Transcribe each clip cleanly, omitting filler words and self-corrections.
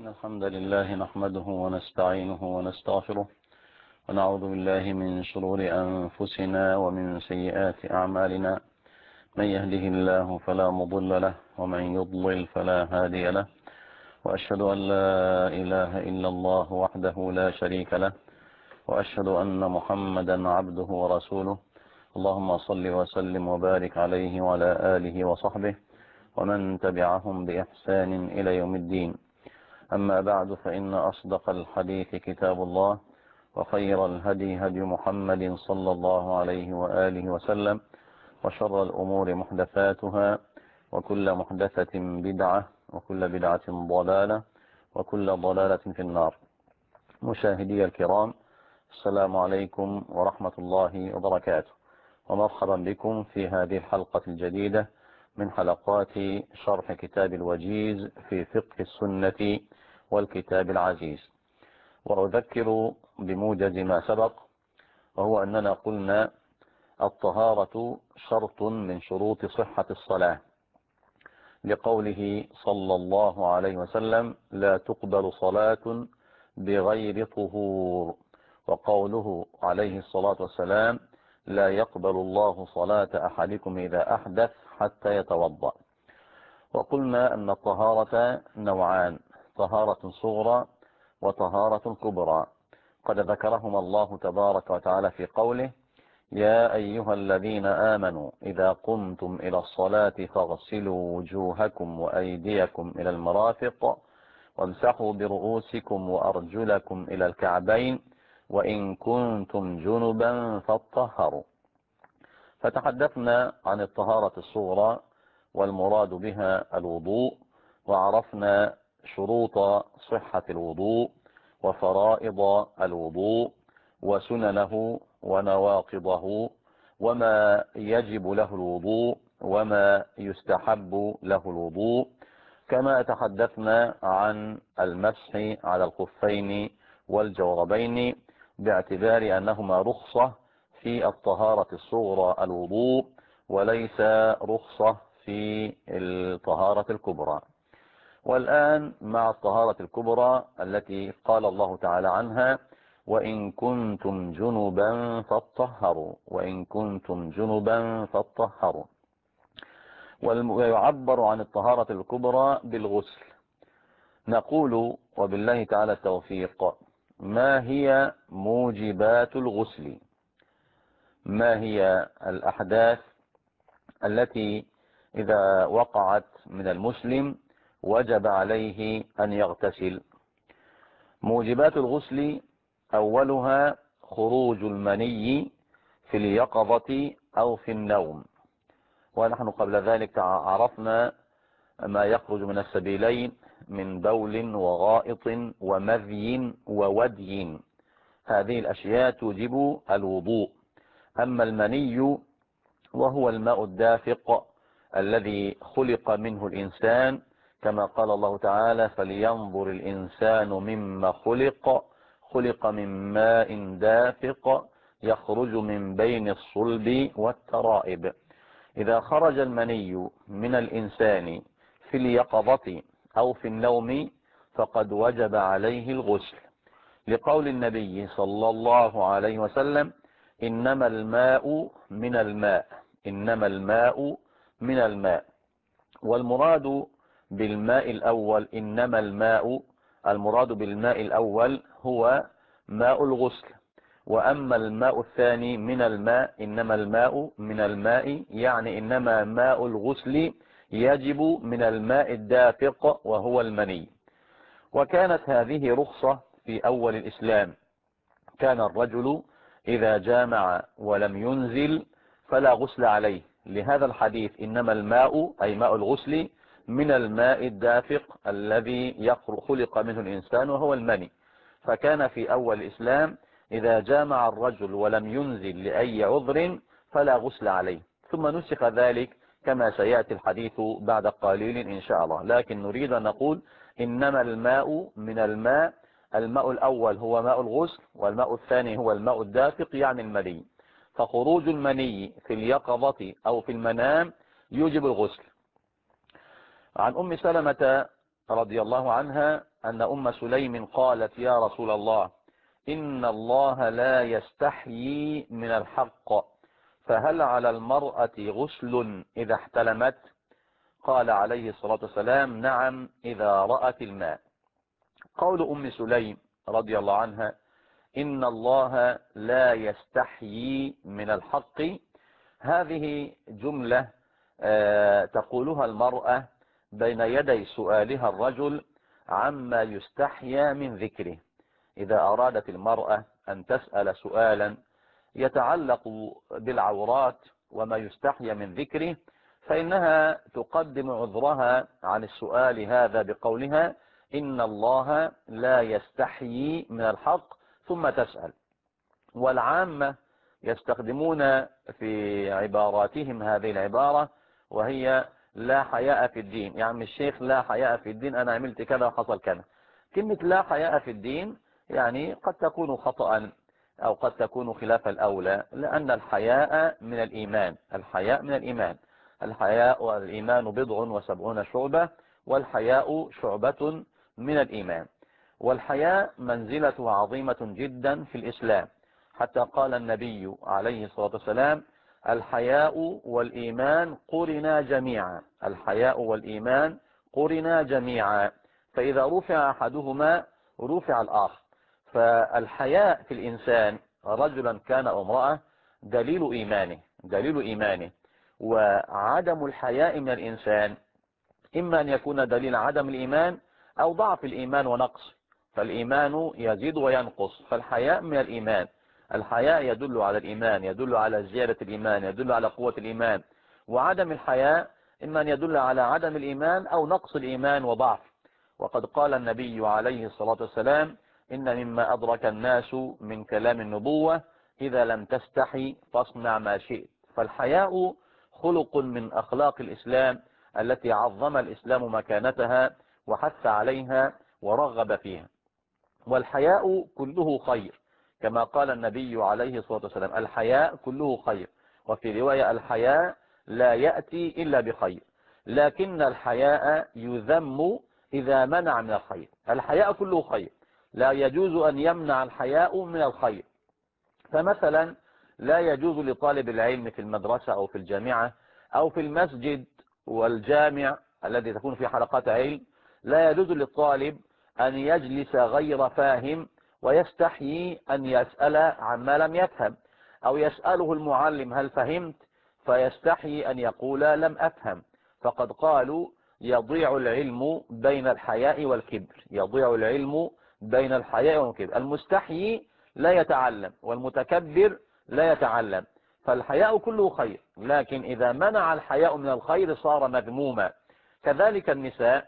إن الحمد لله نحمده ونستعينه ونستغفره ونعوذ بالله من شرور أنفسنا ومن سيئات أعمالنا. من يهده الله فلا مضل له ومن يضلل فلا هادي له، وأشهد أن لا إله إلا الله وحده لا شريك له، وأشهد أن محمدا عبده ورسوله. اللهم صل وسلم وبارك عليه وعلى آله وصحبه ومن تبعهم بإحسان إلى يوم الدين. أما بعد، فإن أصدق الحديث كتاب الله، وخير الهدي هدي محمد صلى الله عليه وآله وسلم، وشر الأمور محدثاتها، وكل محدثة بدعة، وكل بدعة ضلالة، وكل ضلالة في النار. مشاهدي الكرام، السلام عليكم ورحمة الله وبركاته، ومرحبا بكم في هذه الحلقة الجديدة من حلقات شرح كتاب الوجيز في فقه السنة والكتاب العزيز. وأذكر بموجز ما سبق، وهو أننا قلنا الطهارة شرط من شروط صحة الصلاة، لقوله صلى الله عليه وسلم: لا تقبل صلاة بغير طهور. وقوله عليه الصلاة والسلام: لا يقبل الله صلاة أحدكم إذا أحدث حتى يتوضأ. وقلنا أن الطهارة نوعان: طهارة صغرى وطهارة كبرى، قد ذكرهما الله تبارك وتعالى في قوله: يا أيها الذين آمنوا إذا قمتم إلى الصلاة فاغسلوا وجوهكم وأيديكم إلى المرافق وامسحوا برؤوسكم وأرجلكم إلى الكعبين وإن كنتم جنبا فاطهروا. فتحدثنا عن الطهارة الصغرى والمراد بها الوضوء، وعرفنا شروط صحة الوضوء وفرائض الوضوء وسننه ونواقضه وما يجب له الوضوء وما يستحب له الوضوء. كما تحدثنا عن المسح على الخفين والجوربين باعتبار أنهما رخصة في الطهارة الصغرى الوضوء، وليس رخصة في الطهارة الكبرى. والآن مع الطهارة الكبرى التي قال الله تعالى عنها: وإن كنتم جنبا فاطهروا، وإن كنتم جنبا فاطهروا. ويعبر عن الطهارة الكبرى بالغسل. نقول وبالله تعالى التوفيق: ما هي موجبات الغسل؟ ما هي الأحداث التي إذا وقعت من المسلم وجب عليه أن يغتسل؟ موجبات الغسل: أولها خروج المني في اليقظة أو في النوم، ونحن قبل ذلك عرفنا ما يخرج من السبيلين من بول وغائط ومذي وودي. هذه الأشياء توجب الوضوء. أما المني وهو الماء الدافق الذي خلق منه الإنسان، كما قال الله تعالى: فلينظر الإنسان مما خلق من ماء دافق يخرج من بين الصلب والترائب. إذا خرج المني من الإنسان في اليقظة أو في النوم فقد وجب عليه الغسل، لقول النبي صلى الله عليه وسلم: إنما الماء من الماء، إنما الماء من الماء. والمراد بالماء الأول، إنما الماء، المراد بالماء الأول هو ماء الغسل. وأما الماء الثاني من الماء، إنما الماء من الماء، يعني إنما ماء الغسل يجب من الماء الدافق وهو المني. وكانت هذه رخصة في أول الإسلام. كان الرجل إذا جامع ولم ينزل فلا غسل عليه، لهذا الحديث: إنما الماء أي ماء الغسل من الماء الدافق الذي خلق منه الإنسان وهو المني. فكان في أول الإسلام إذا جامع الرجل ولم ينزل لأي عذر فلا غسل عليه، ثم نسخ ذلك كما سيأتي الحديث بعد قليل إن شاء الله. لكن نريد أن نقول: إنما الماء من الماء، الماء الأول هو ماء الغسل، والماء الثاني هو الماء الدافق يعني المني. فخروج المني في اليقظة أو في المنام يوجب الغسل. عن أم سلمة رضي الله عنها أن أم سليم قالت يا رسول الله إن الله لا يستحيي من الحق، فهل على المرأة غسل إذا احتلمت؟ قال عليه الصلاة والسلام نعم إذا رأت الماء. قول أم سليم رضي الله عنها إن الله لا يستحيي من الحق، هذه جملة تقولها المرأة بين يدي سؤالها الرجل عما يستحيا من ذكره. إذا أرادت المرأة أن تسأل سؤالا يتعلق بالعورات وما يستحيا من ذكره، فإنها تقدم عذرها عن السؤال هذا بقولها إن الله لا يستحيي من الحق ثم تسأل. والعامة يستخدمون في عباراتهم هذه العبارة وهي لا حياء في الدين. يا عم الشيخ لا حياء في الدين، أنا عملت كذا وحصل كذا. كلمة لا حياء في الدين يعني قد تكون خطأ أو قد تكون خلاف الأولى، لأن الحياء من الإيمان. الحياء من الإيمان. الحياء والإيمان 70 شعبة، والحياء شعبة من الإيمان. والحياء منزلته عظيمة جدا في الإسلام، حتى قال النبي عليه الصلاة والسلام الحياء والإيمان قرنا جميعا. الحياء والإيمان قرنا جميعا، فإذا رفع أحدهما رفع الآخر. فالحياء في الإنسان رجلا كان أو امرأة دليل إيمانه، دليل إيمانه. وعدم الحياء من الإنسان إما أن يكون دليل عدم الإيمان أو ضعف الإيمان ونقص، فالإيمان يزيد وينقص، فالحياء من الإيمان. الحياء يدل على الإيمان، يدل على زيادة الإيمان، يدل على قوة الإيمان. وعدم الحياء إما أن يدل على عدم الإيمان أو نقص الإيمان وضعف. وقد قال النبي عليه الصلاة والسلام إن مما أدرك الناس من كلام النبوة إذا لم تستحي فاصنع ما شئت. فالحياء خلق من أخلاق الإسلام التي عظم الإسلام مكانتها وحث عليها ورغب فيها. والحياء كله خير، كما قال النبي عليه الصلاة والسلام الحياء كله خير. وفي رواية الحياء لا يأتي إلا بخير، لكن الحياء يذم إذا منع من الخير. الحياء كله خير، لا يجوز أن يمنع الحياء من الخير. فمثلا لا يجوز لطالب العلم في المدرسة أو في الجامعة أو في المسجد والجامع الذي تكون في حلقات علم، لا يجوز للطالب أن يجلس غير فاهم ويستحيي أن يسأل عما لم يفهم، أو يسأله المعلم هل فهمت فيستحيي أن يقول لم أفهم. فقد قالوا يضيع العلم بين الحياء والكبر، يضيع العلم بين الحياء والكبر. المستحيي لا يتعلم والمتكبر لا يتعلم. فالحياء كله خير، لكن إذا منع الحياء من الخير صار مذموما. كذلك النساء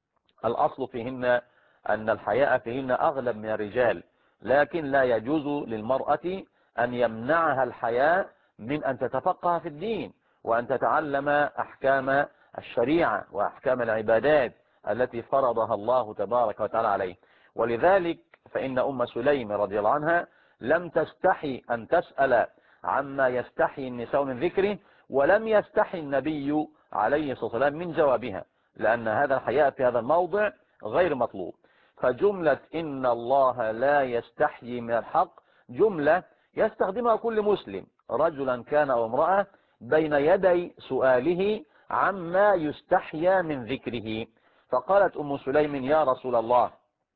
الأصل فيهن أن الحياء فيهن أغلب من الرجال، لكن لا يجوز للمرأة أن يمنعها الحياء من أن تتفقه في الدين وأن تتعلم أحكام الشريعة وأحكام العبادات التي فرضها الله تبارك وتعالى عليه. ولذلك فإن أم سليم رضي الله عنها لم تستحي أن تسأل عما يستحي النساء من ذكره، ولم يستحي النبي عليه الصلاة والسلام من جوابها، لأن هذا الحياء في هذا الموضع غير مطلوب. فجملة إن الله لا يستحيي من الحق جملة يستخدمها كل مسلم رجلا كان أو امرأة بين يدي سؤاله عما يستحيا من ذكره. فقالت أم سليم يا رسول الله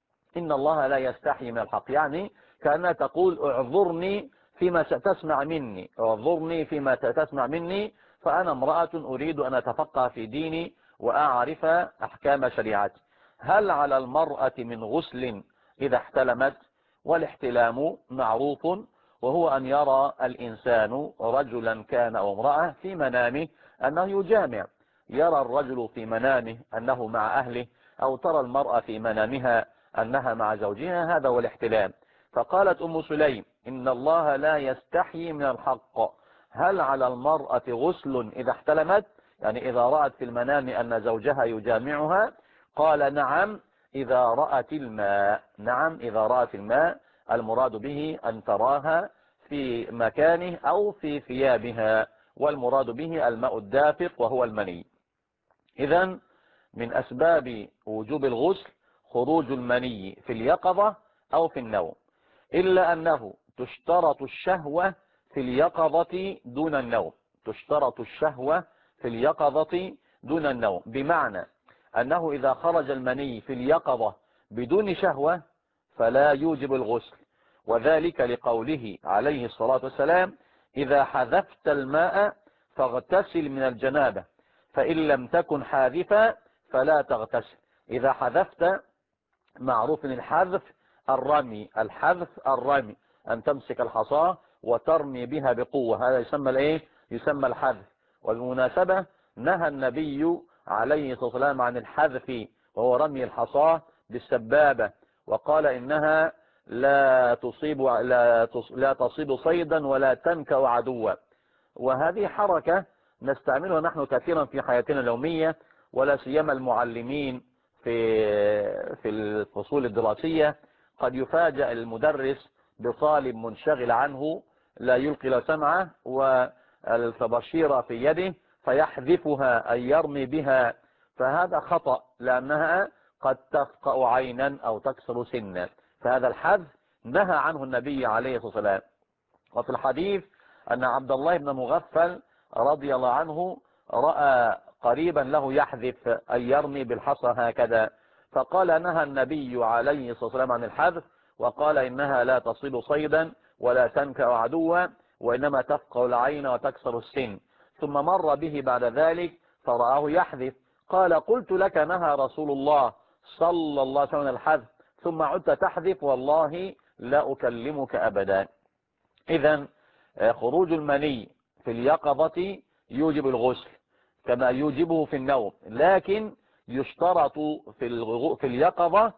إن الله لا يستحيي من الحق، يعني كأنها تقول اعذرني فيما ستسمع مني، اعذرني فيما ستسمع مني، فأنا امرأة أريد أن أتفقه في ديني وأعرف أحكام شريعتي. هل على المرأة من غسل إذا احتلمت؟ والاحتلام معروف، وهو أن يرى الإنسان رجلا كان أو امرأة في منامه أنه يجامع. يرى الرجل في منامه أنه مع أهله، أو ترى المرأة في منامها أنها مع زوجها، هذا هو الاحتلام. فقالت أم سليم إن الله لا يستحيي من الحق، هل على المرأة غسل إذا احتلمت؟ يعني إذا رأت في المنام أن زوجها يجامعها. قال نعم إذا رأت الماء. نعم إذا رأت الماء، المراد به أن تراها في مكانه أو في ثيابها، والمراد به الماء الدافق وهو المني. إذن من أسباب وجوب الغسل خروج المني في اليقظة أو في النوم، إلا أنه تشترط الشهوة في اليقظة دون النوم. تشترط الشهوة في اليقظة دون النوم، بمعنى أنه إذا خرج المني في اليقظة بدون شهوة فلا يوجب الغسل، وذلك لقوله عليه الصلاة والسلام: إذا حذفت الماء فاغتسل من الجنابة، فإن لم تكن حاذفا فلا تغتسل. إذا حذفت، معروف من الحذف الرمي، الحذف الرمي، أن تمسك الحصاة وترمي بها بقوة، هذا يسمى الايه؟ يسمى الحذف. والمناسبة نهى النبي عليه الصلاة والسلام عن الحذف، وهو رمي الحصاة بالسبابة، وقال إنها لا تصيب صيدا ولا تنكأ عدوا. وهذه حركة نستعملها نحن كثيرا في حياتنا اليومية، ولا سيما المعلمين في الفصول الدراسية. قد يفاجأ المدرس بطالب منشغل عنه لا يلقي له سمعه والطباشيرة في يده فيحذفها أي يرمي بها، فهذا خطأ، لأنها قد تفقأ عينا أو تكسر سنا، فهذا الحذف نهى عنه النبي عليه الصلاة والسلام. وفي الحديث أن عبد الله بن مغفل رضي الله عنه رأى قريبا له يحذف أن يرمي بالحصى هكذا، فقال: نهى النبي عليه الصلاة والسلام عن الحذف، وقال إنها لا تصيد صيدا ولا تنكأ عدوا، وإنما تفقع العين وتكسر السن. ثم مر به بعد ذلك فرآه يحذف، قال: قلت لك نهى رسول الله صلى الله عليه وسلم الحذف ثم عدت تحذف، والله لا أكلمك أبدا. إذن خروج المني في اليقظة يوجب الغسل كما يوجبه في النوم، لكن يشترط في اليقظة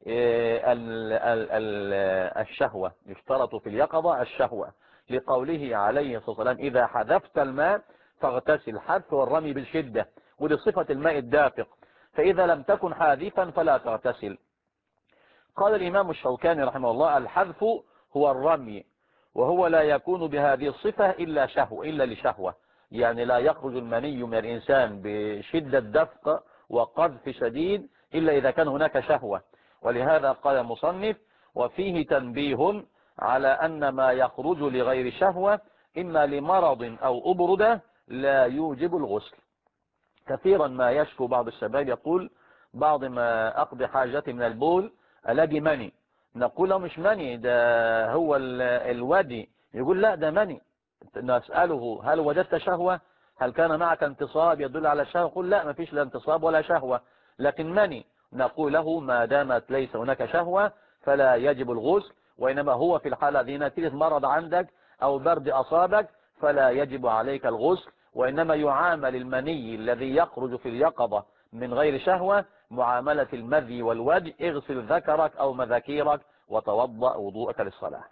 الشهوة، يشترط في اليقظة الشهوة، لقوله عليه الصلاة والسلام: إذا حذفت الماء فاغتسل. الحذف والرمي بالشدة، ولصفة الماء الدافق، فإذا لم تكن حاذفا فلا تغتسل. قال الإمام الشوكاني رحمه الله: الحذف هو الرمي، وهو لا يكون بهذه الصفة إلا لشهوة، يعني لا يخرج المني من الإنسان بشدة دفق وقذف شديد إلا إذا كان هناك شهوة. ولهذا قال المصنف: وفيه تنبيه على أن ما يخرج لغير شهوة إما لمرض أو أبردة لا يوجب الغسل. كثيرا ما يشكو بعض الشباب يقول: بعض ما أقضي حاجتي من البول ألاقي مني. نقول له: مش مني، ده هو الودي. يقول: لا، ده مني. نسأله: هل وجدت شهوة؟ هل كان معك انتصاب يدل على الشهوة؟ يقول: لا، ما فيش لا انتصاب ولا شهوة، لكن مني. نقول له: ما دامت ليس هناك شهوة فلا يجب الغسل، وإنما هو في الحالة دي نتيجة مرض عندك أو برد أصابك، فلا يجب عليك الغسل، وإنما يعامل المني الذي يخرج في اليقظة من غير شهوة معاملة المذي والوجه: اغسل ذكرك أو مذاكيرك وتوضأ وضوءك للصلاة.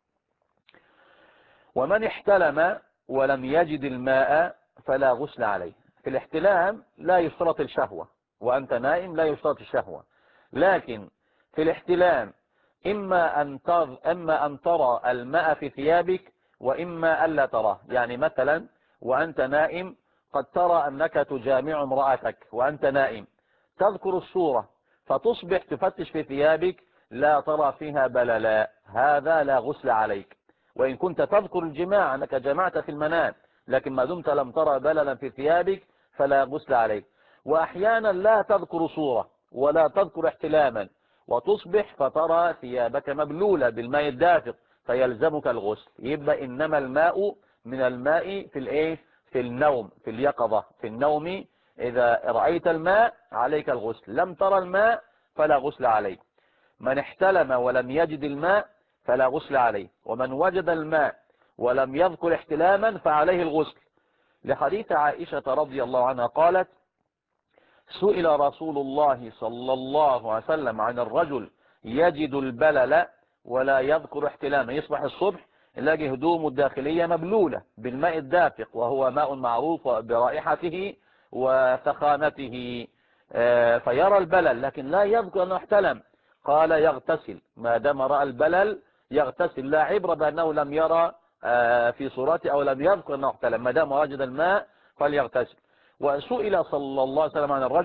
ومن احتلم ولم يجد الماء فلا غسل عليه. في الاحتلام لا يشترط الشهوة، وأنت نائم لا يشترط الشهوة، لكن في الاحتلام إما أن ترى الماء في ثيابك وإما ألا تراه. يعني مثلا وأنت نائم قد ترى أنك تجامع امرأتك وأنت نائم، تذكر الصورة فتصبح تفتش في ثيابك لا ترى فيها بللا، هذا لا غسل عليك. وإن كنت تذكر الجماع أنك جمعت في المنام، لكن ما دمت لم ترى بللا في ثيابك فلا غسل عليك. وأحيانا لا تذكر صورة ولا تذكر احتلاما وتصبح فترى ثيابك مبلولة بالماء الدافق فيلزمك الغسل. يبقى إنما الماء من الماء في النوم، في اليقظة، في النوم. إذا رأيت الماء عليك الغسل، لم ترى الماء فلا غسل عليك. من احتلم ولم يجد الماء فلا غسل عليه، ومن وجد الماء ولم يذكر احتلاما فعليه الغسل، لحديث عائشة رضي الله عنها قالت: سئل رسول الله صلى الله عليه وسلم عن الرجل يجد البلل ولا يذكر احتلاما، يصبح الصبح يلاقي هدومه الداخلية مبلولة بالماء الدافق، وهو ماء معروف برائحته وثخانته، فيرى البلل لكن لا يذكر أنه احتلم. قال: يغتسل، ما دام رأى البلل يغتسل، لا عبرة بأنه لم يرى في صورته أو لم يذكر أنه احتلم، ما دام وجد الماء فليغتسل. وسئل صلى الله عليه وسلم عن الرجل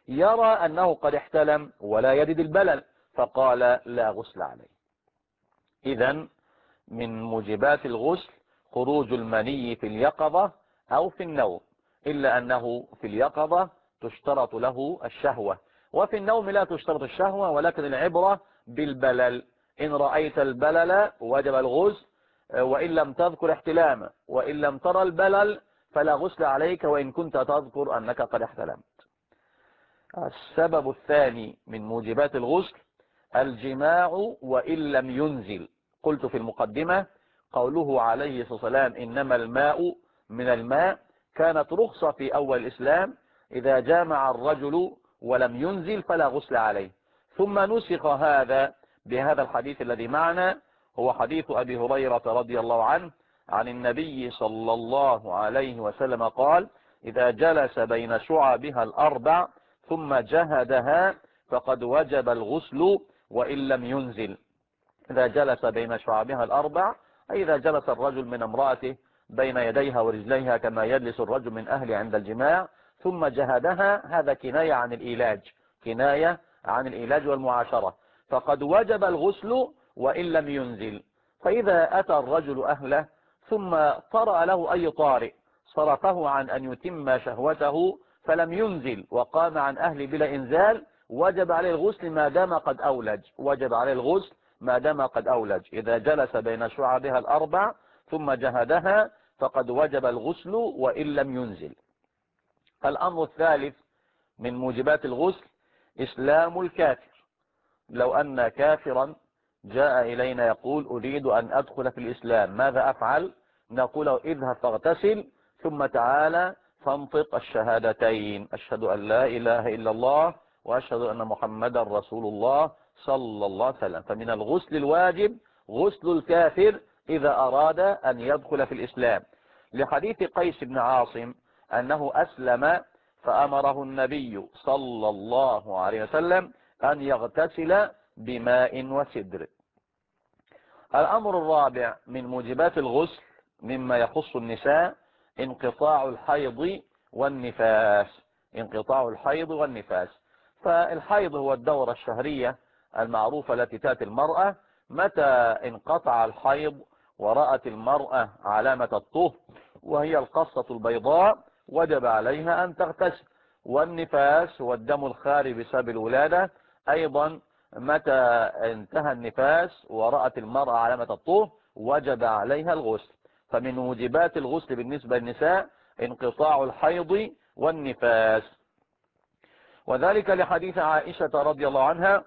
يرى أنه قد احتلم ولا يجد البلل، فقال لا غسل عليه. إذن من موجبات الغسل خروج المني في اليقظة أو في النوم، إلا أنه في اليقظة تشترط له الشهوة، وفي النوم لا تشترط الشهوة، ولكن العبرة بالبلل. إن رأيت البلل وجب الغسل، وإن لم تذكر احتلاما، وإن لم ترى البلل فلا غسل عليك وإن كنت تذكر أنك قد احتلمت. السبب الثاني من موجبات الغسل الجماع وإن لم ينزل. قلت في المقدمة قوله عليه الصلاة والسلام إنما الماء من الماء كانت رخصة في أول الإسلام، إذا جامع الرجل ولم ينزل فلا غسل عليه. ثم نسخ هذا بهذا الحديث الذي معنا، هو حديث أبي هريرة رضي الله عنه عن النبي صلى الله عليه وسلم قال إذا جلس بين شعبها الأربع ثم جهدها فقد وجب الغسل وإن لم ينزل. إذا جلس بين شعبها الأربع، أي إذا جلس الرجل من امرأته بين يديها ورجليها كما يجلس الرجل من أهله عند الجماع، ثم جهدها، هذا كناية عن الإيلاج، كناية عن الإيلاج والمعاشرة، فقد وجب الغسل وإن لم ينزل. فإذا أتى الرجل أهله ثم طرأ له أي طارئ صرفه عن أن يتم شهوته فلم ينزل وقام عن أهله بلا إنزال، وجب عليه الغسل ما دام قد أولج، وجب عليه الغسل ما دام قد أولج. إذا جلس بين شعبها الأربع ثم جهدها فقد وجب الغسل وإن لم ينزل. الأمر الثالث من موجبات الغسل إسلام الكافر. لو أن كافرا جاء إلينا يقول أريد أن أدخل في الإسلام، ماذا أفعل؟ نقول له اذهب فاغتسل ثم تعالى فانطق الشهادتين، أشهد أن لا إله إلا الله وأشهد أن محمدا رسول الله صلى الله عليه وسلم. فمن الغسل الواجب غسل الكافر إذا أراد أن يدخل في الإسلام، لحديث قيس بن عاصم أنه أسلم فأمره النبي صلى الله عليه وسلم أن يغتسل بماء وسدر. الأمر الرابع من موجبات الغسل مما يخص النساء انقطاع الحيض والنفاس. انقطاع الحيض والنفاس، فالحيض هو الدورة الشهرية المعروفة التي تأتي المرأة. متى انقطع الحيض ورأت المرأة علامة الطهر وهي القصة البيضاء وجب عليها أن تغتسل. والنفاس هو الدم الخارج بسبب الولادة، أيضا متى انتهى النفاس ورأت المرأة علامة الطهر وجب عليها الغسل. فمن موجبات الغسل بالنسبة للنساء انقطاع الحيض والنفاس، وذلك لحديث عائشة رضي الله عنها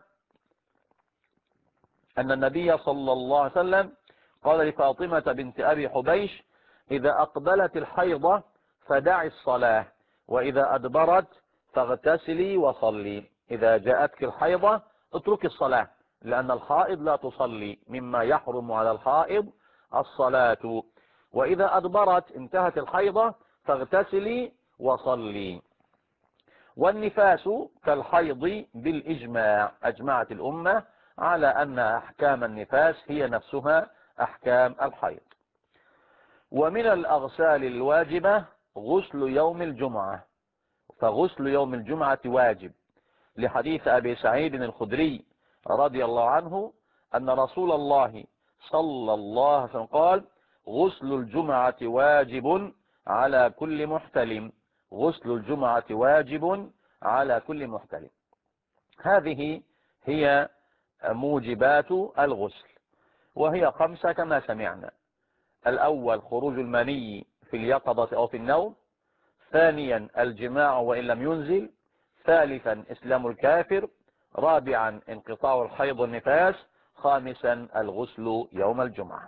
أن النبي صلى الله عليه وسلم قال لفاطمة بنت أبي حبيش إذا أقبلت الحيضة فدعي الصلاة وإذا أدبرت فاغتسلي وصلي. إذا جاءتك الحيضة اترك الصلاة، لأن الحائض لا تصلي، مما يحرم على الحائض الصلاة. وإذا أدبرت انتهت الحيضة فاغتسلي وصلي. والنفاس كالحيض بالإجماع، أجمعت الأمة على أن أحكام النفاس هي نفسها أحكام الحيض. ومن الأغسال الواجبة غسل يوم الجمعة، فغسل يوم الجمعة واجب، لحديث أبي سعيد الخدري رضي الله عنه أن رسول الله صلى الله عليه وسلم قال غسل الجمعة واجب على كل محتلم، غسل الجمعة واجب على كل محتلم. هذه هي موجبات الغسل، وهي 5 كما سمعنا. الأول خروج المني في اليقظة أو في النوم، ثانيا الجماع وإن لم ينزل، ثالثا إسلام الكافر، رابعا انقطاع الحيض والنفاس، خامسا الغسل يوم الجمعة.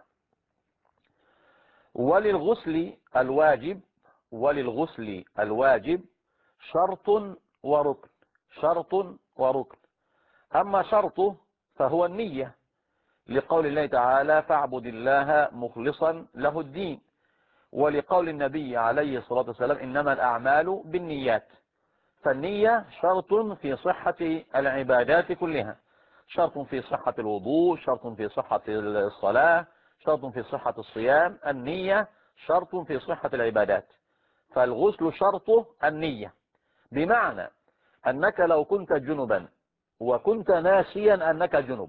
وللغسل الواجب شرط وركن، شرط وركن. أما شرطه فهو النية، لقول الله تعالى فاعبد الله مخلصا له الدين، ولقول النبي عليه الصلاة والسلام إنما الأعمال بالنيات. فالنية شرط في صحة العبادات كلها، شرط في صحة الوضوء، شرط في صحة الصلاة، شرط في صحة الصيام. النية شرط في صحة العبادات، فالغسل شرطه النية، بمعنى أنك لو كنت جنبا وكنت ناسيا أنك جنب،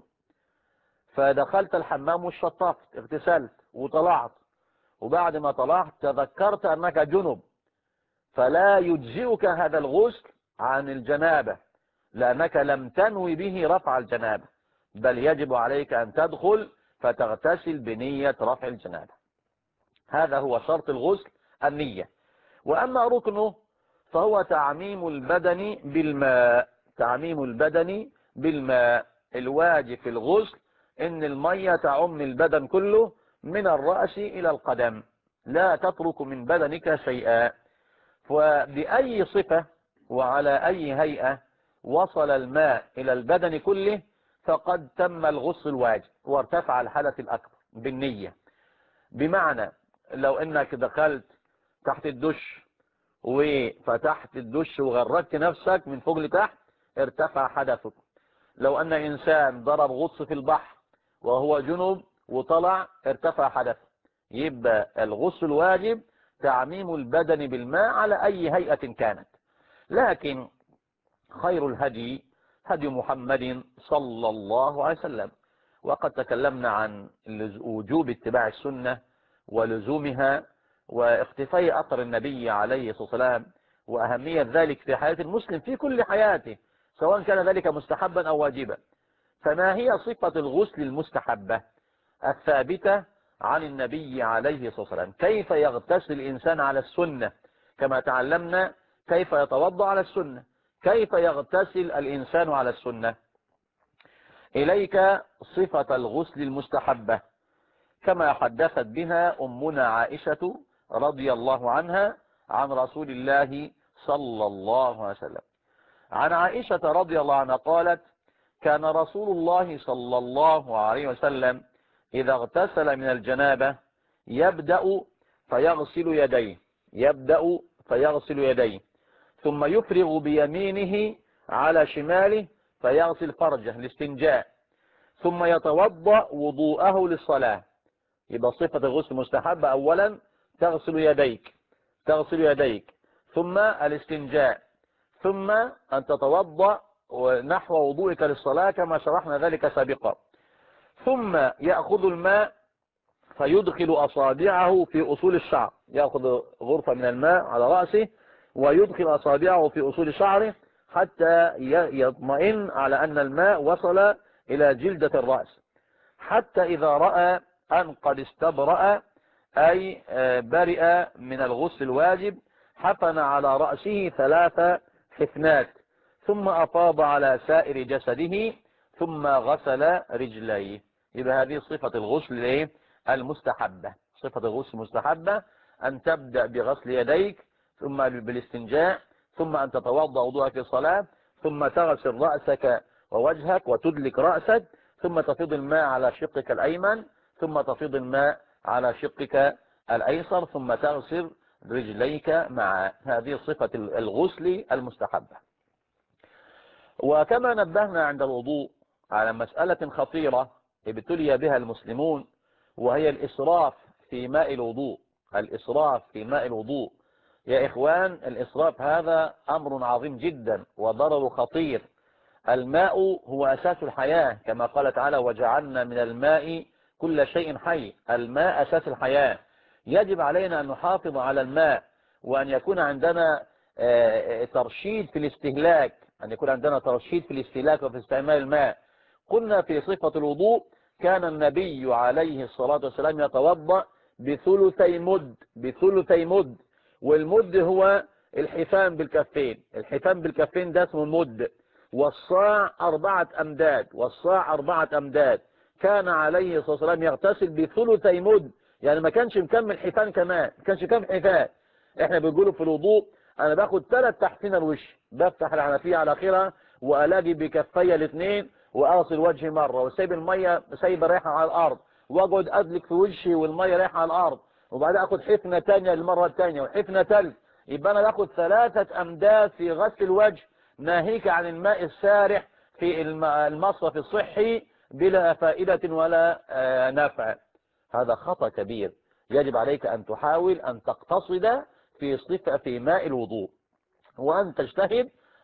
فدخلت الحمام والشطفت، اغتسلت وطلعت، وبعد ما طلعت تذكرت أنك جنب، فلا يجزئك هذا الغسل عن الجنابة، لأنك لم تنوي به رفع الجنابة، بل يجب عليك أن تدخل فتغتسل بنية رفع الجنابة. هذا هو شرط الغسل، النية. وأما ركنه فهو تعميم البدن بالماء. تعميم البدن بالماء، الواجب في الغسل إن المية تعم البدن كله من الرأس إلى القدم، لا تترك من بدنك شيئا. وبأي صفة وعلى أي هيئة وصل الماء إلى البدن كله فقد تم الغسل الواجب وارتفع الحدث الأكبر بالنية. بمعنى لو انك دخلت تحت الدش وفتحت الدش وغرقت نفسك من فوق لتحت ارتفع حدثك. لو ان انسان ضرب غطس في البحر وهو جنب وطلع ارتفع حدثه. يبقى الغسل الواجب تعميم البدن بالماء على اي هيئة كانت. لكن خير الهدي هدي محمد صلى الله عليه وسلم، وقد تكلمنا عن وجوب اتباع السنة ولزومها واختفاء أثر النبي عليه الصلاة والسلام وأهمية ذلك في حياة المسلم في كل حياته، سواء كان ذلك مستحبا أو واجبا. فما هي صفة الغسل المستحبة الثابتة عن النبي عليه الصلاة والسلام؟ كيف يغتسل الإنسان على السنة؟ كما تعلمنا كيف يتوضأ على السنة، كيف يغتسل الإنسان على السنة. إليك صفة الغسل المستحبة كما حدثت بها أمنا عائشة رضي الله عنها عن رسول الله صلى الله عليه وسلم. عن عائشة رضي الله عنها قالت: كان رسول الله صلى الله عليه وسلم إذا اغتسل من الجنابة يبدأ فيغسل يديه ثم يفرغ بيمينه على شماله فيغسل فرجه الاستنجاء، ثم يتوضأ وضوءه للصلاة. يبقى صفة الغسل المستحبة أولا تغسل يديك ثم الاستنجاء، ثم أن تتوضأ نحو وضوءك للصلاة كما شرحنا ذلك سابقا، ثم يأخذ الماء فيدخل أصابعه في أصول الشعر، يأخذ غرفة من الماء على رأسه ويدخل أصابعه في أصول شعره حتى يطمئن على أن الماء وصل إلى جلدة الرأس، حتى إذا رأى أن قد استبرأ أي برئ من الغسل الواجب حفن على رأسه 3 حفنات، ثم أفاض على سائر جسده ثم غسل رجليه. يبقى هذه صفة الغسل المستحبة. صفة الغسل المستحبة أن تبدأ بغسل يديك ثم بالاستنجاء، ثم أن تتوضأ وضوءك في الصلاة، ثم تغسل رأسك ووجهك وتدلك رأسك، ثم تفيض الماء على شقك الأيمن، ثم تفيض الماء على شقك الأيسر، ثم تغسل رجليك مع هذه صفة الغسل المستحبة. وكما نبهنا عند الوضوء على مسألة خطيرة ابتلي بها المسلمون، وهي الإسراف في ماء الوضوء. الإسراف في ماء الوضوء يا إخوان، الإسراف هذا أمر عظيم جدا وضرر خطير. الماء هو أساس الحياة كما قال تعالى: وجعلنا من الماء كل شيء حي. الماء أساس الحياة، يجب علينا أن نحافظ على الماء، وأن يكون عندنا ترشيد في الاستهلاك، وفي استعمال الماء. قلنا في صفة الوضوء كان النبي عليه الصلاة والسلام يتوضأ بثلثي مد، والمد هو الحفان بالكفين. الحفان بالكفين ده اسمه المد، والصاع 4 أمداد. كان عليه الصلاة والسلام يغتسل بثلثي مد، يعني ما كانش مكمل حفان كمان، ما كانش مكمل حفان. احنا بنقوله في الوضوء انا باخد 3 تحتين الوش، بفتح الحنفية على اخرها والاقي بكفي الاثنين واغسل وجهي مرة، وسايب المية سايبه رايحة على الارض، واقعد ادلك في وشي والمية رايحة على الارض، وبعدين اخد حفنة تانية المرة التانية وحفنة تالت. يبقى انا باخد 3 امداد في غسل الوجه، ناهيك عن الماء السارح في المصرف الصحي بلا فائدة ولا نفع. هذا خطأ كبير. يجب عليك أن تحاول أن تقتصد في ماء الوضوء، وأن تجتهد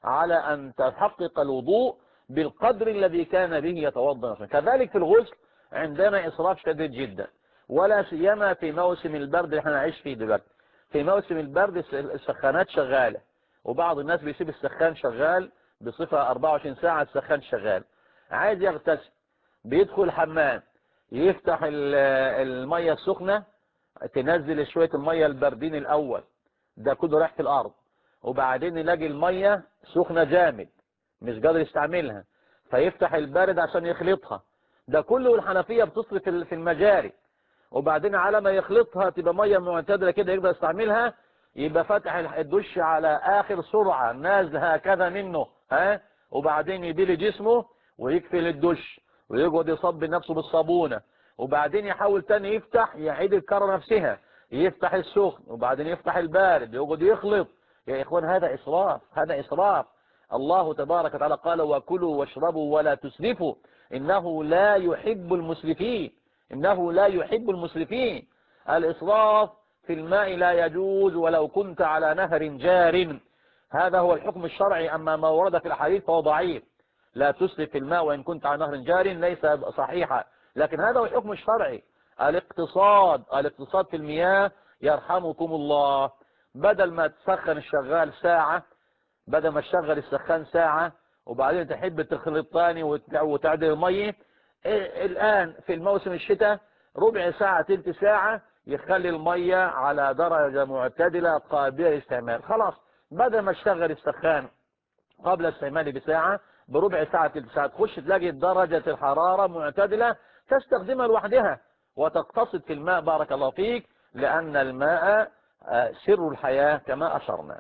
على أن تحقق الوضوء بالقدر الذي كان به يتوضأ. كذلك في الغسل عندنا إسراف شديد جدا، ولا سيما في موسم البرد اللي احنا نعيش فيه دلوقتي. في موسم البرد السخانات شغالة، وبعض الناس بيسيب السخان شغال بصفة 24 ساعة، السخان شغال، عايز يغتسل بيدخل الحمام يفتح المية السخنة، تنزل شوية المية الباردين الأول، ده كله رايح في الأرض، وبعدين يلاقي المية سخنة جامد مش قادر يستعملها، فيفتح البارد عشان يخلطها، ده كله الحنفية بتصرف في المجاري، وبعدين على ما يخلطها تبقى مية معتدلة كده يقدر يستعملها، يبقى فتح الدش على آخر سرعة نازل هكذا منه، وبعدين يديل جسمه ويكفل الدش ويقعد يصب نفسه بالصابونة، وبعدين يحاول تاني يفتح، يعيد الكرة نفسها، يفتح السخن وبعدين يفتح البارد يقعد يخلط. يا إخوان هذا إسراف، هذا إسراف. الله تبارك وتعالى قال وكلوا واشربوا ولا تسرفوا إنه لا يحب المسرفين، إنه لا يحب المسرفين. الإسراف في الماء لا يجوز ولو كنت على نهر جار، هذا هو الحكم الشرعي. أما ما ورد في الحديث فهو ضعيف، لا تسرف في الماء وإن كنت على نهر جار ليس صحيحا، لكن هذا هو الحكم الشرعي. الاقتصاد في المياه يرحمكم الله، بدل ما تسخن الشغال ساعة، بدل ما تشغل السخان ساعة وبعدين تحب تخلط ثاني وتعدل المية، الآن في الموسم الشتاء ربع ساعة تلت ساعة يخلي المية على درجة معتدلة قابلة للاستعمال، خلاص. بدل ما تشغل السخان قبل استعماله بساعة، بربع ساعة تلت ساعة تخش تلاقي درجة الحرارة معتدلة تستخدمها لوحدها وتقتصد في الماء. بارك الله فيك، لأن الماء سر الحياة كما أشرنا.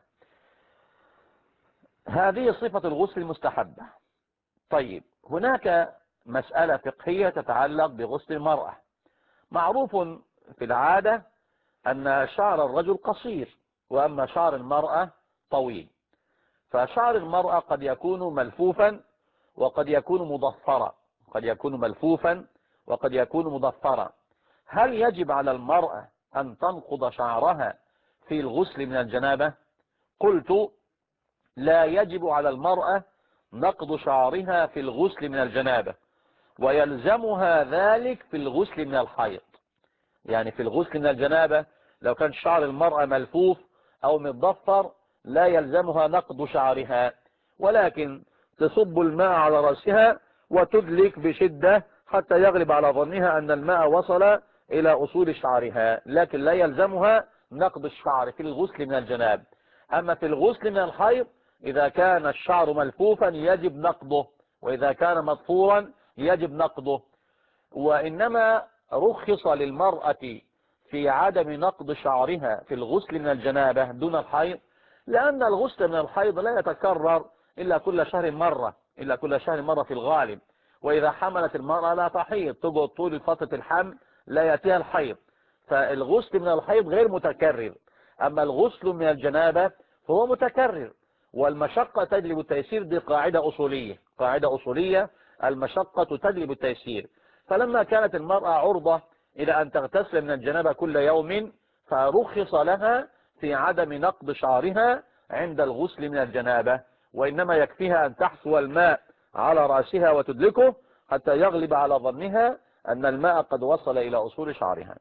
هذه صفة الغسل المستحبة. طيب هناك مسألة فقهية تتعلق بغسل المرأة. معروف في العادة أن شعر الرجل قصير وأما شعر المرأة طويل، فشعر المرأة قد يكون ملفوفا وقد يكون مضفرا، قد يكون ملفوفا وقد يكون مضفرا. هل يجب على المرأة أن تنقض شعرها في الغسل من الجنابة؟ قلت لا يجب على المرأة نقض شعرها في الغسل من الجنابة، ويلزمها ذلك في الغسل من الحيض. يعني في الغسل من الجنابة لو كان شعر المرأة ملفوف أو متضفر لا يلزمها نقض شعرها، ولكن تصب الماء على رأسها وتدلك بشدة حتى يغلب على ظنها أن الماء وصل إلى أصول شعرها، لكن لا يلزمها نقض الشعر في الغسل من الجناب. أما في الغسل من الحيض إذا كان الشعر ملفوفا يجب نقضه، وإذا كان مضفورا يجب نقضه. وإنما رخص للمرأة في عدم نقض شعرها في الغسل من الجنابة دون الحيض، لأن الغسل من الحيض لا يتكرر إلا كل شهر مرة، إلا كل شهر مرة في الغالب، وإذا حملت المرأة لا تحيض، تقعد طول فترة الحمل لا يأتيها الحيض، فالغسل من الحيض غير متكرر. أما الغسل من الجنابة فهو متكرر، والمشقة تجلب التيسير، دي قاعدة أصولية، قاعدة أصولية، المشقة تجلب التيسير. فلما كانت المرأة عرضة إلى أن تغتسل من الجنابة كل يوم فرخص لها في عدم نقض شعرها عند الغسل من الجنابة، وإنما يكفيها أن تحثو الماء على رأسها وتدلكه حتى يغلب على ظنها أن الماء قد وصل إلى أصول شعرها.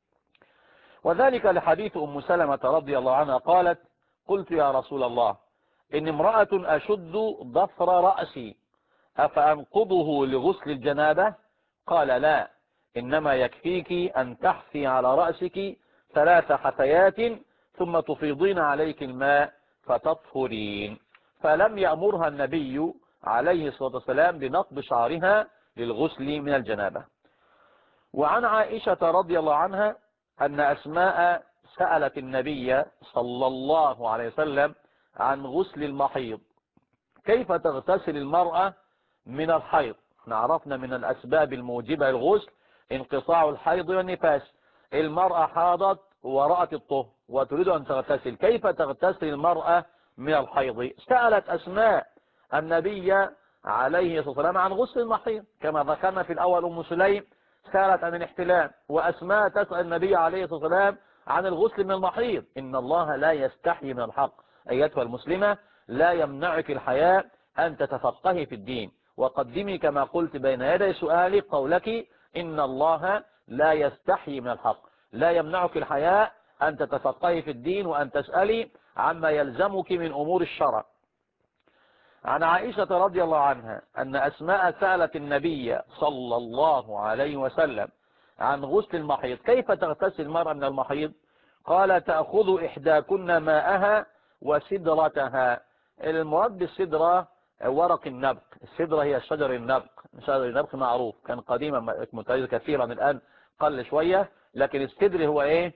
وذلك لحديث أم سلمة رضي الله عنها قالت قلت يا رسول الله إن امرأة أشد ضفر رأسي أفأنقضه لغسل الجنابة؟ قال لا، إنما يكفيك أن تحثي على رأسك 3 حثيات ثم تفيضين عليك الماء فتطهرين. فلم يأمرها النبي عليه الصلاة والسلام بنقض شعرها للغسل من الجنابة. وعن عائشة رضي الله عنها أن أسماء سألت النبي صلى الله عليه وسلم عن غسل المحيض، كيف تغتسل المرأة من الحيض؟ احنا عرفنا من الأسباب الموجبة للغسل انقطاع الحيض والنفاس، المرأة حاضت ورأت الطهر وتريد أن تغتسل، كيف تغتسل المرأة من الحيض؟ سألت أسماء النبي عليه الصلاة والسلام عن غسل المحيض، كما ذكرنا في الأول أم سليم سألت عن الاحتلام، وأسماء تسأل النبي عليه الصلاة والسلام عن الغسل من المحيض. إن الله لا يستحي من الحق. أيتها المسلمة، لا يمنعك الحياء أن تتفقهي في الدين. وقدمي كما قلت بين يدي سؤالي قولك إن الله لا يستحي من الحق. لا يمنعك الحياء أن تتفقهي في الدين وأن تسألي عما يلزمك من أمور الشرع. عن عائشة رضي الله عنها أن أسماء سألت النبي صلى الله عليه وسلم عن غسل المحيض، كيف تغتسل المرأة من المحيض؟ قال تأخذ إحداكن ماءها وسدرتها. المراد بالسدرة ورق النبق. السدرة هي شجر النبق. شجر النبق معروف، كان قديما متجد كثيرا، الآن قل شوية، لكن السدر هو ايه؟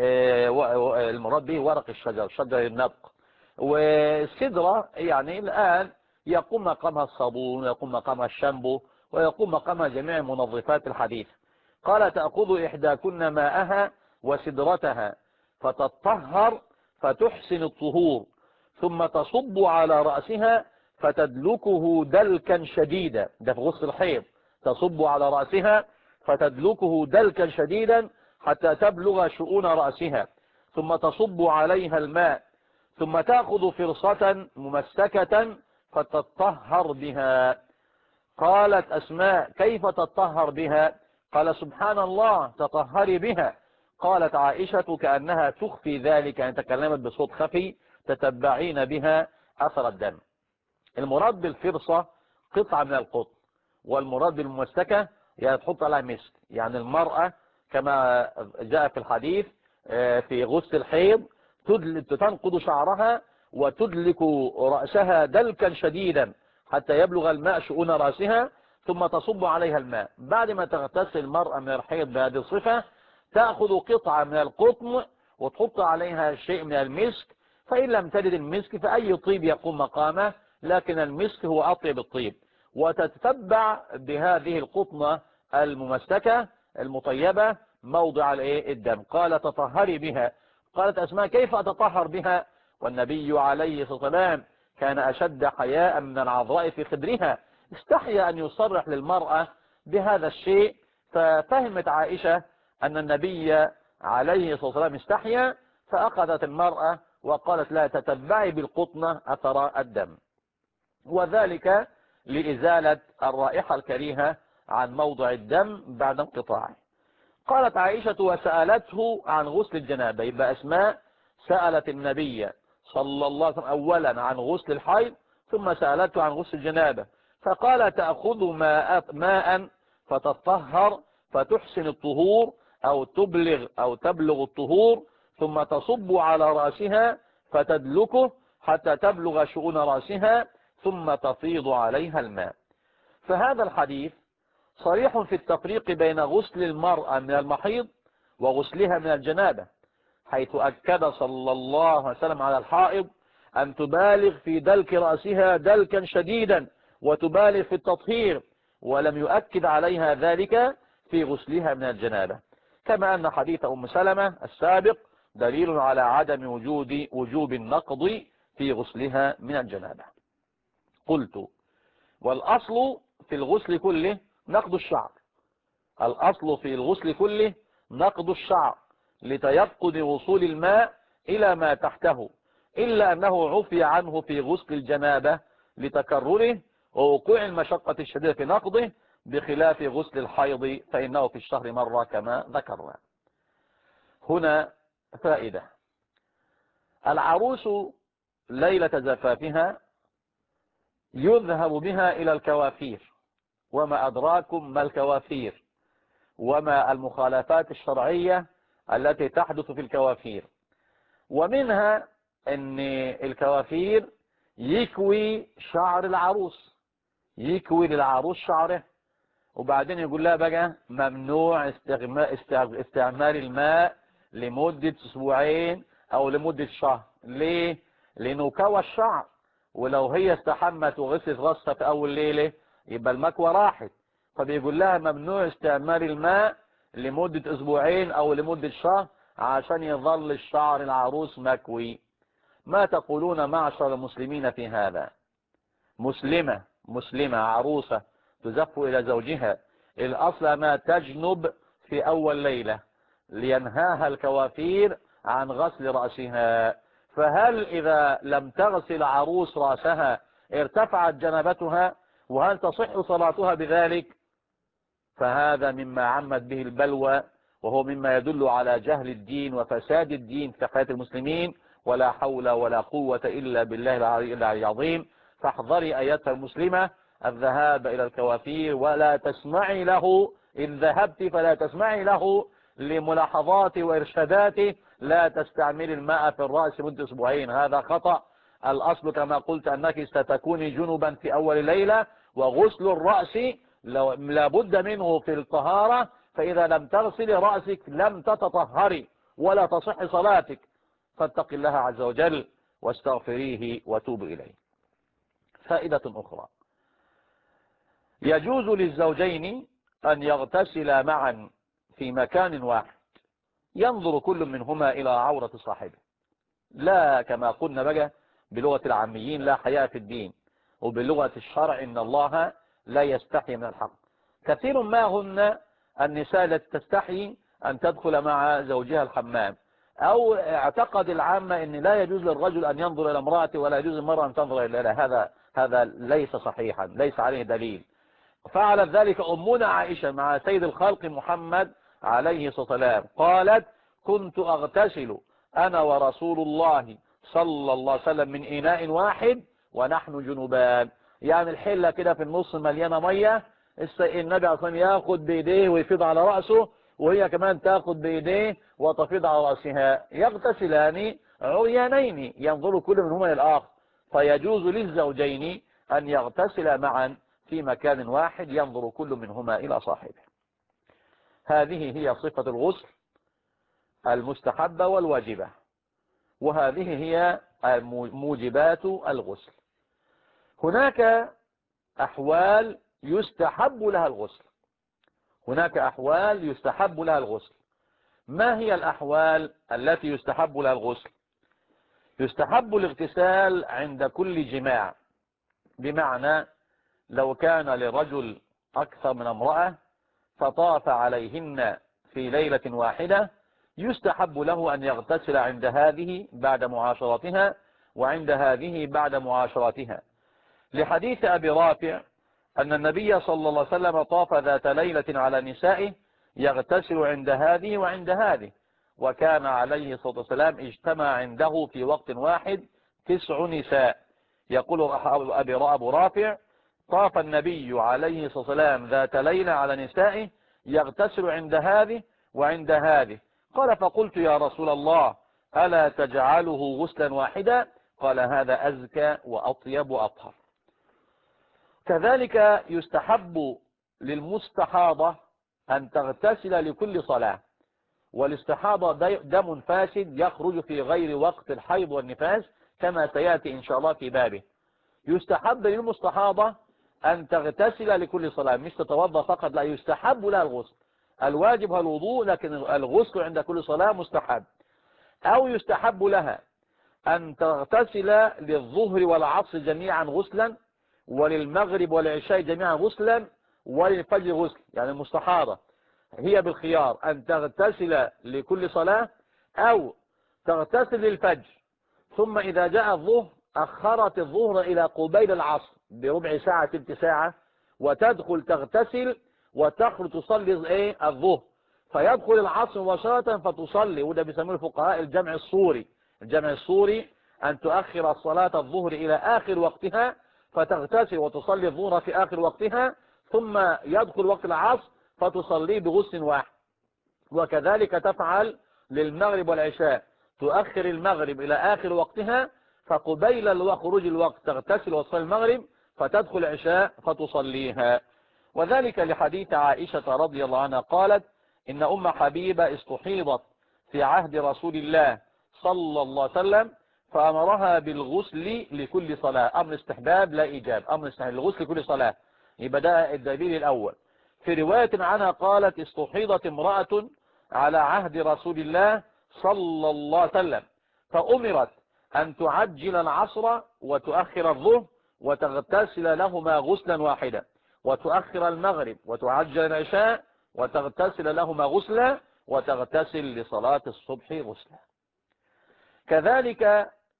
المراد به ورق الشجر، شجر النبق. والسدرة يعني الآن يقوم مقامها الصابون، ويقوم مقامها الشامبو، ويقوم مقامها جميع المنظفات الحديثة. قال تأخذ إحداكن ماءها وسدرتها فتطهر فتحسن الطهور، ثم تصب على رأسها فتدلكه دلكا شديدا. ده في غسل الحيض. تصب على رأسها فتدلكه دلكا شديدا حتى تبلغ شؤون رأسها، ثم تصب عليها الماء، ثم تأخذ فرصة ممسكة فتطهر بها. قالت أسماء كيف تطهر بها؟ قال سبحان الله تطهري بها. قالت عائشة كأنها تخفي ذلك، يعني تكلمت بصوت خفي تتبعين بها أثر الدم. المراد بالفرصة قطعة من القطن، والمراد بالممسكة يعني تحط عليها مسك. يعني المرأة كما جاء في الحديث في غسل الحيض تنقض شعرها وتدلك رأسها دلكا شديدا حتى يبلغ الماء شؤون رأسها، ثم تصب عليها الماء. بعد ما تغتسل المرأة من الحيض بهذه الصفة تأخذ قطعة من القطن وتحط عليها شيء من المسك، فإن لم تجد المسك فأي طيب يقوم مقامه، لكن المسك هو أطيب الطيب، وتتبع بهذه القطنة الممسكة المطيبة موضع الدم. قال تطهري بها. قالت أسماء كيف أتطهر بها؟ والنبي عليه الصلاة والسلام كان أشد حياء من العذراء في خدرها، استحيا أن يصرح للمرأة بهذا الشيء. ففهمت عائشة أن النبي عليه الصلاة والسلام استحيا، فأخذت المرأة وقالت لا تتبعي بالقطنة أثر الدم، وذلك لإزالة الرائحة الكريهة عن موضع الدم بعد انقطاعه. قالت عائشة وسألته عن غسل الجنابة. يبقى أسماء سألت النبي صلى الله عليه وسلم أولا عن غسل الحيض، ثم سألته عن غسل الجنابة، فقال تأخذ ماء فتطهر فتحسن الطهور أو تبلغ الطهور، ثم تصب على رأسها فتدلكه حتى تبلغ شؤون رأسها، ثم تفيض عليها الماء. فهذا الحديث صريح في التفريق بين غسل المرأة من المحيض وغسلها من الجنابة، حيث أكد صلى الله عليه وسلم على الحائض أن تبالغ في دلك رأسها دلكا شديدا وتبالغ في التطهير، ولم يؤكد عليها ذلك في غسلها من الجنابة. كما أن حديث أم سلمة السابق دليل على عدم وجوب النقض في غسلها من الجنابة. قلت والأصل في الغسل كله نقض الشعر. الأصل في الغسل كله نقض الشعر لتيقن وصول الماء إلى ما تحته، إلا أنه عفي عنه في غسل الجنابة لتكرره ووقوع المشقة الشديدة في نقضه، بخلاف غسل الحيض فإنه في الشهر مرة كما ذكرنا. هنا فائدة: العروس ليلة زفافها يذهب بها إلى الكوافير، وما أدراكم ما الكوافير وما المخالفات الشرعية التي تحدث في الكوافير. ومنها أن الكوافير يكوي شعر العروس، يكوي للعروس شعره، وبعدين يقول لها بقى ممنوع استعمال الماء لمدة أسبوعين أو لمدة شهر. ليه؟ لأنه كوى الشعر، ولو هي استحمت وغسلت راسها في أول ليلة يبقى المكوى راحت، فبيقول لها ممنوع استعمال الماء لمدة أسبوعين أو لمدة شهر عشان يظل الشعر العروس مكوي. ما تقولون معشر المسلمين في هذا؟ مسلمة عروسة تزف إلى زوجها، الأصل ما تجنب في أول ليلة لينهاها الكوافير عن غسل رأسها، فهل إذا لم تغسل عروس رأسها ارتفعت جنابتها؟ وهل تصح صلاتها بذلك؟ فهذا مما عمت به البلوى، وهو مما يدل على جهل الدين وفساد الدين في حياة المسلمين. ولا حول ولا قوة إلا بالله العلي العظيم. فاحذري أيتها المسلمة الذهاب إلى الكوافير، ولا تسمعي له إن ذهبت، فلا تسمعي له لملاحظاته وإرشاداته. لا تستعمل الماء في الرأس مدة أسبوعين، هذا خطأ. الأصل كما قلت أنك ستكوني جنبا في أول ليلة، وغسل الرأس لابد منه في الطهارة. فإذا لم تغسل رأسك لم تتطهري ولا تصح صلاتك. فاتق الله عز وجل واستغفريه وتوب إليه. فائدة أخرى: يجوز للزوجين أن يغتسلا معا في مكان واحد، ينظر كل منهما إلى عورة صاحبه، لا كما قلنا بقى بلغة العاميين لا حياء في الدين، وبلغة الشرع إن الله لا يستحي من الحق. كثير ما هن النساء التي تستحي أن تدخل مع زوجها الحمام، أو اعتقد العامة أن لا يجوز للرجل أن ينظر إلى امرأته ولا يجوز للمرأة أن تنظر إلى هذا ليس صحيحا، ليس عليه دليل. فعلت ذلك أمنا عائشة مع سيد الخلق محمد عليه الصلاة والسلام، قالت: كنت أغتسل أنا ورسول الله صلى الله عليه وسلم من إناء واحد ونحن جنبان. يعني الحلة كده في النص مليانة مية، النبي عصام ياخد بإيديه ويفيض على رأسه، وهي كمان تاخد بإيديه وتفيض على رأسها، يغتسلان عريانين ينظر كل منهما للآخر. فيجوز للزوجين أن يغتسلا معا في مكان واحد ينظر كل منهما إلى صاحبه. هذه هي صفة الغسل المستحبة والواجبة، وهذه هي موجبات الغسل. هناك أحوال يستحب لها الغسل، هناك أحوال يستحب لها الغسل. ما هي الأحوال التي يستحب لها الغسل؟ يستحب الاغتسال عند كل جماع، بمعنى لو كان لرجل أكثر من امرأة فطاف عليهن في ليلة واحدة، يستحب له أن يغتسل عند هذه بعد معاشرتها، وعند هذه بعد معاشرتها، لحديث أبي رافع أن النبي صلى الله عليه وسلم طاف ذات ليلة على نسائه يغتسل عند هذه وعند هذه، وكان عليه الصلاة والسلام اجتمع عنده في وقت واحد 9 نساء. يقول أبو رافع: طاف النبي عليه الصلاة والسلام ذات ليلة على نسائه يغتسل عند هذه وعند هذه. قال: فقلت يا رسول الله ألا تجعله غسلا واحدا؟ قال: هذا أزكى وأطيب وأطهر. كذلك يستحب للمستحاضة أن تغتسل لكل صلاة، والاستحاضة دم فاسد يخرج في غير وقت الحيض والنفاس كما سيأتي إن شاء الله في بابه. يستحب للمستحاضة أن تغتسل لكل صلاة، مش تتوضأ فقط، لا، يستحب لها الغسل. الواجب هو الوضوء، لكن الغسل عند كل صلاة مستحب. أو يستحب لها أن تغتسل للظهر والعصر جميعا غسلا، وللمغرب والعشاء جميعا غسلا، وللفجر غسل. يعني المستحاضة هي بالخيار أن تغتسل لكل صلاة، أو تغتسل للفجر، ثم إذا جاء الظهر أخرت الظهر إلى قبيل العصر بربع ساعة 3 ساعة، وتدخل تغتسل وتخرج تصلي الظهر، فيدخل العصر مباشرة فتصلي. وده بيسموه الفقهاء الجمع الصوري. الجمع الصوري أن تؤخر صلاة الظهر إلى آخر وقتها، فتغتسل وتصلي الظهر في آخر وقتها، ثم يدخل وقت العصر فتصلي بغسل واحد. وكذلك تفعل للمغرب والعشاء، تؤخر المغرب إلى آخر وقتها، فقبيل خروج الوقت تغتسل وتصلي المغرب، فتدخل العشاء فتصليها. وذلك لحديث عائشة رضي الله عنها قالت: إن أم حبيبة استحيضت في عهد رسول الله صلى الله عليه وسلم، فأمرها بالغسل لكل صلاة. أمر استحباب لا إيجاب، أمر استحباب الغسل لكل صلاة. يبقى ده الدليل الأول. في رواية عنها قالت: استحيضت امرأة على عهد رسول الله صلى الله عليه وسلم، فأمرت أن تعجل العصر وتؤخر الظهر وتغتسل لهما غسلا واحدا، وتؤخر المغرب وتعجل العشاء وتغتسل لهما غسلا، وتغتسل لصلاة الصبح غسلا. كذلك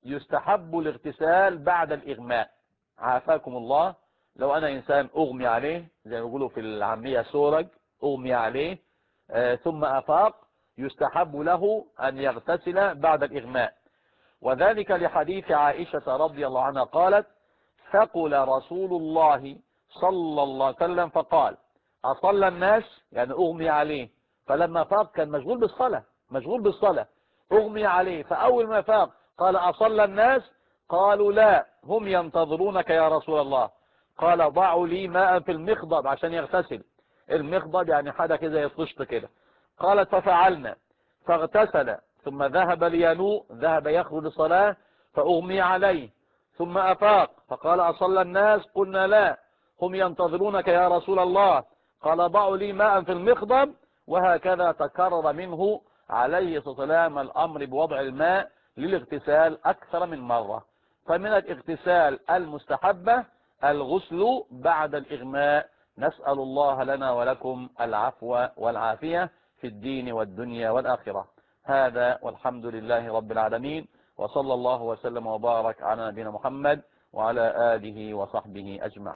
يستحب الاغتسال بعد الإغماء. عافاكم الله، لو أنا إنسان أغمي عليه زي ما يقولوا في العامية سورج، أغمي عليه ثم أفاق، يستحب له أن يغتسل بعد الإغماء. وذلك لحديث عائشة رضي الله عنها قالت: ثقل رسول الله صلى الله عليه وسلم فقال: أصلى الناس، يعني أغمي عليه، فلما فاق كان مشغول بالصلاة، أغمي عليه، فأول ما فاق قال: أصلى الناس؟ قالوا: لا، هم ينتظرونك يا رسول الله. قال: ضعوا لي ماء في المخضب عشان يغتسل. المخضب يعني حاجة كده يطشت كده. قالت: ففعلنا، فاغتسل ثم ذهب لينوء، ذهب يخرج الصلاة، فأغمي عليه ثم أفاق فقال: أصلى الناس؟ قلنا: لا، هم ينتظرونك يا رسول الله. قال: ضعوا لي ماء في المخضب. وهكذا تكرر منه عليه الصلاة والسلام الأمر بوضع الماء للاغتسال أكثر من مرة. فمن الاغتسال المستحبة الغسل بعد الإغماء. نسأل الله لنا ولكم العفو والعافية في الدين والدنيا والآخرة. هذا والحمد لله رب العالمين، وصلى الله وسلم وبارك على نبينا محمد وعلى آله وصحبه أجمعين.